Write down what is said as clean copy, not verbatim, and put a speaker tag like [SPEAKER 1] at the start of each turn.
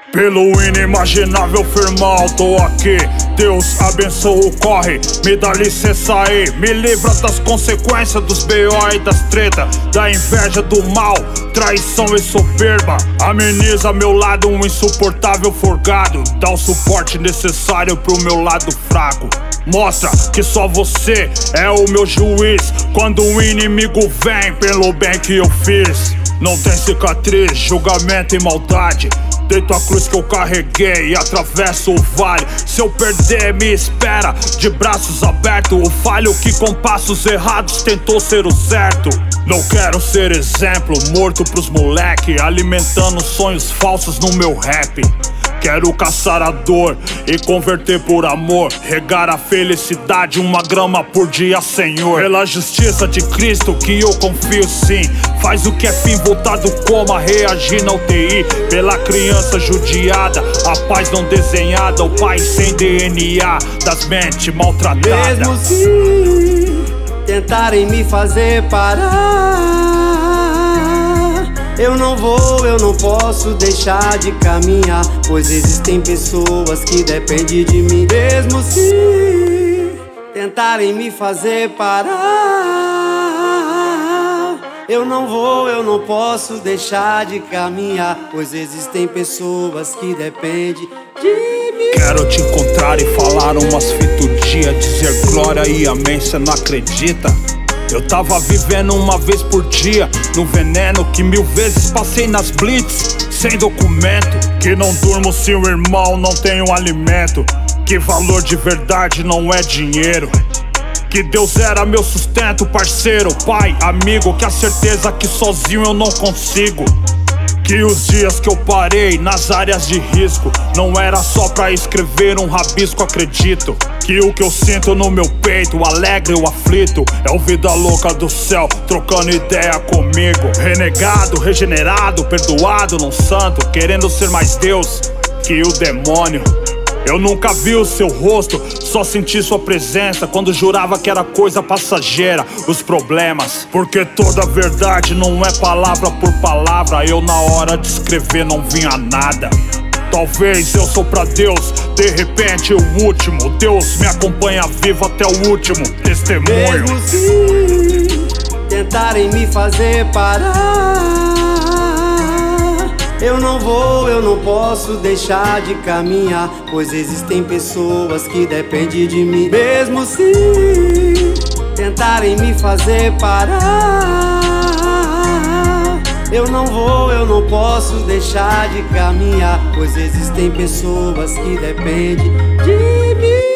[SPEAKER 1] Pelo inimaginável firmão, tô aqui. Deus abençoa o corre, me dá licença aí. Me livra das consequências dos B.O. e das treta, da inveja, do mal, traição e soberba. Ameniza meu lado, um insuportável forgado. Dá o suporte necessário pro meu lado fraco. Mostra que só você é o meu juiz quando o inimigo vem pelo bem que eu fiz. Não tem cicatriz, julgamento e maldade. Deito a cruz que eu carreguei e atravesso o vale. Se eu perder, me espera de braços abertos. O falho que com passos errados tentou ser o certo. Não quero ser exemplo, morto pros moleque, alimentando sonhos falsos no meu rap. Quero caçar a dor e converter por amor, regar a felicidade, 1 grama por dia, Senhor. Pela justiça de Cristo que eu confio sim. Faz o que é fim, voltar do coma, reagir na UTI. Pela criança judiada, a paz não desenhada, o pai sem DNA das mentes maltratadas.
[SPEAKER 2] Mesmo se tentarem me fazer parar, eu não posso deixar de caminhar, pois existem pessoas que dependem de mim. Mesmo se tentarem me fazer parar, eu não posso deixar de caminhar, pois existem pessoas que dependem de mim.
[SPEAKER 1] Quero te encontrar e falar umas fitas do dia, dizer glória e amém, cê não acredita? Eu tava vivendo uma vez por dia, no veneno que 1000 vezes passei nas blitz, sem documento. Que não durmo se o irmão não tem um alimento. Que valor de verdade não é dinheiro. Que Deus era meu sustento, parceiro, pai, amigo. Que a certeza que sozinho eu não consigo. Que os dias que eu parei nas áreas de risco não era só pra escrever um rabisco, acredito. Que o que eu sinto no meu peito, alegre ou aflito, é o vida louca do céu, trocando ideia comigo. Renegado, regenerado, perdoado, não santo, querendo ser mais Deus que o demônio. Eu nunca vi o seu rosto, só senti sua presença quando jurava que era coisa passageira, os problemas. Porque toda verdade não é palavra por palavra, eu na hora de escrever não vinha nada. Talvez eu sou pra Deus, de repente o último. Deus me acompanha vivo até o último testemunho.
[SPEAKER 2] Mesmo se tentarem me fazer parar, eu não posso deixar de caminhar, pois existem pessoas que dependem de mim. Mesmo se tentarem me fazer parar, eu não posso deixar de caminhar, pois existem pessoas que dependem de mim.